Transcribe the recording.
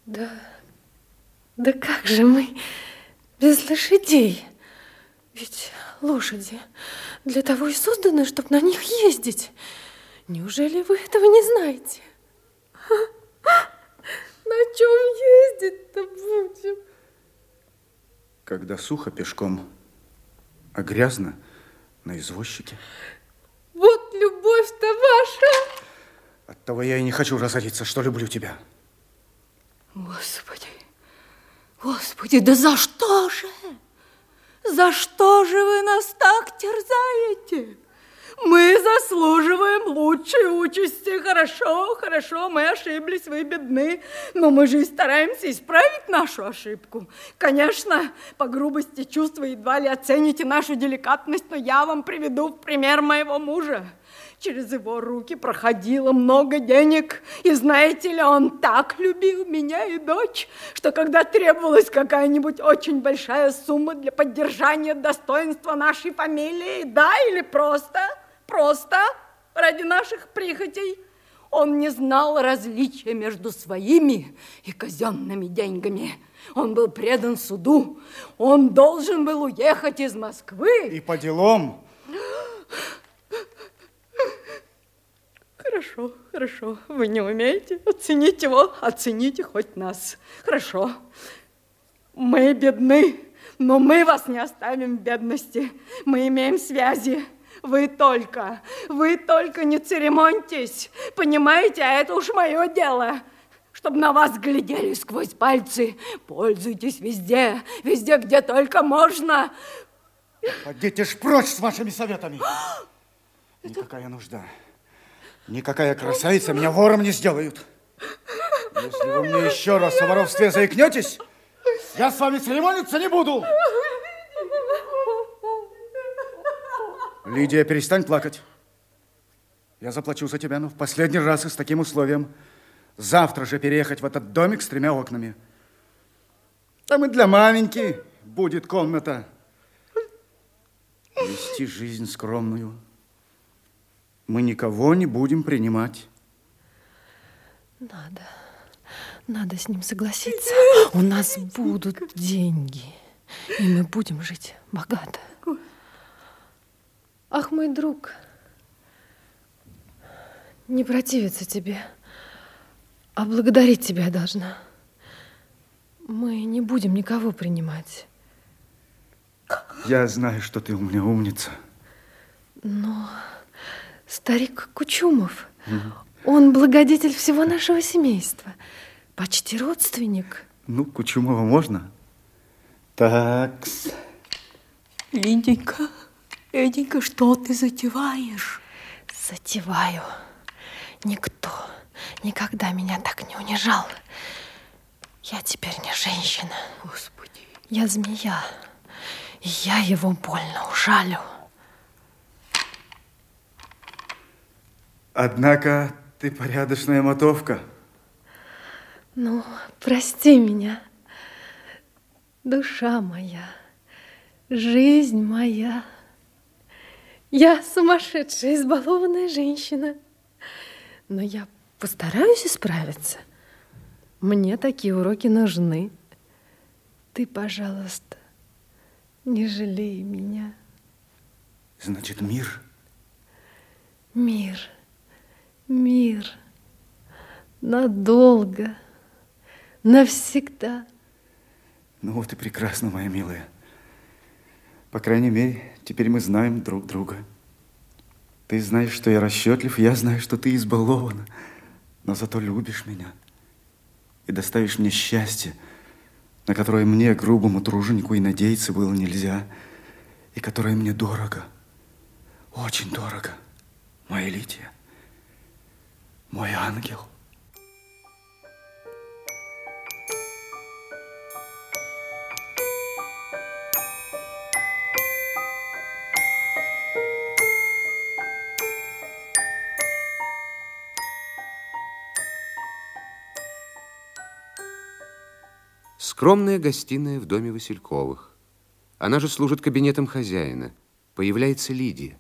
Да, да как же мы без лошадей? Ведь лошади для того и созданы, чтобы на них ездить. Неужели вы этого не знаете? На чем ездить-то будем? Когда сухо пешком, а грязно на извозчике. Вот любовь-то ваша. Оттого я и не хочу разориться, что люблю тебя. Господи, Господи, да за что же? За что же вы нас так терзаете? Мы заслуживаем лучшей участи. Хорошо, хорошо, мы ошиблись, вы бедны. Но мы же и стараемся исправить нашу ошибку. Конечно, по грубости чувств вы едва ли оцените нашу деликатность, но я вам приведу в пример моего мужа. Через его руки проходило много денег. И знаете ли, он так любил меня и дочь, что когда требовалась какая-нибудь очень большая сумма для поддержания достоинства нашей фамилии, да, или просто ради наших прихотей, он не знал различия между своими и казенными деньгами. Он был предан суду. Он должен был уехать из Москвы. И по делам. Хорошо, хорошо. Вы не умеете оценить его, оцените хоть нас. Хорошо. Мы бедны, но мы вас не оставим в бедности. Мы имеем связи. Вы только не церемоньтесь. Понимаете, а это уж мое дело. Чтобы на вас глядели сквозь пальцы. Пользуйтесь везде, везде, где только можно. Подите ж прочь с вашими советами. Никакая нужда. Никакая красавица меня вором не сделают. Если вы мне еще раз о воровстве заикнетесь, я с вами церемониться не буду. Лидия, перестань плакать. Я заплачу за тебя, но в последний раз и с таким условием. Завтра же переехать в этот домик с 3 окнами. Там и для маменьки будет комната. Вести жизнь скромную. Мы никого не будем принимать. Надо с ним согласиться. У нас будут деньги, и мы будем жить богато. Ах, мой друг, не противиться тебе, а благодарить тебя я должна. Мы не будем никого принимать. Я знаю, что ты у меня умница. Но старик Кучумов, он благодетель всего нашего семейства, почти родственник. Ну, Кучумова можно? Такс. Лиденька, Эденька, что ты затеваешь? Затеваю. Никто никогда меня так не унижал. Я теперь не женщина. Господи. Я змея, и я его больно ужалю. Однако ты порядочная мотовка. Ну, прости меня, душа моя, жизнь моя. Я сумасшедшая, избалованная женщина, но я постараюсь исправиться. Мне такие уроки нужны. Ты, пожалуйста, не жалей меня. Значит, мир? Мир, мир, надолго, навсегда. Ну вот и прекрасно, моя милая. По крайней мере, теперь мы знаем друг друга. Ты знаешь, что я расчетлив, я знаю, что ты избалована, но зато любишь меня и доставишь мне счастье, на которое мне, грубому труженику, и надеяться было нельзя, и которое мне дорого, очень дорого, моя Лидия, мой ангел. Скромная гостиная в доме Васильковых. Она же служит кабинетом хозяина. Появляется Лидия.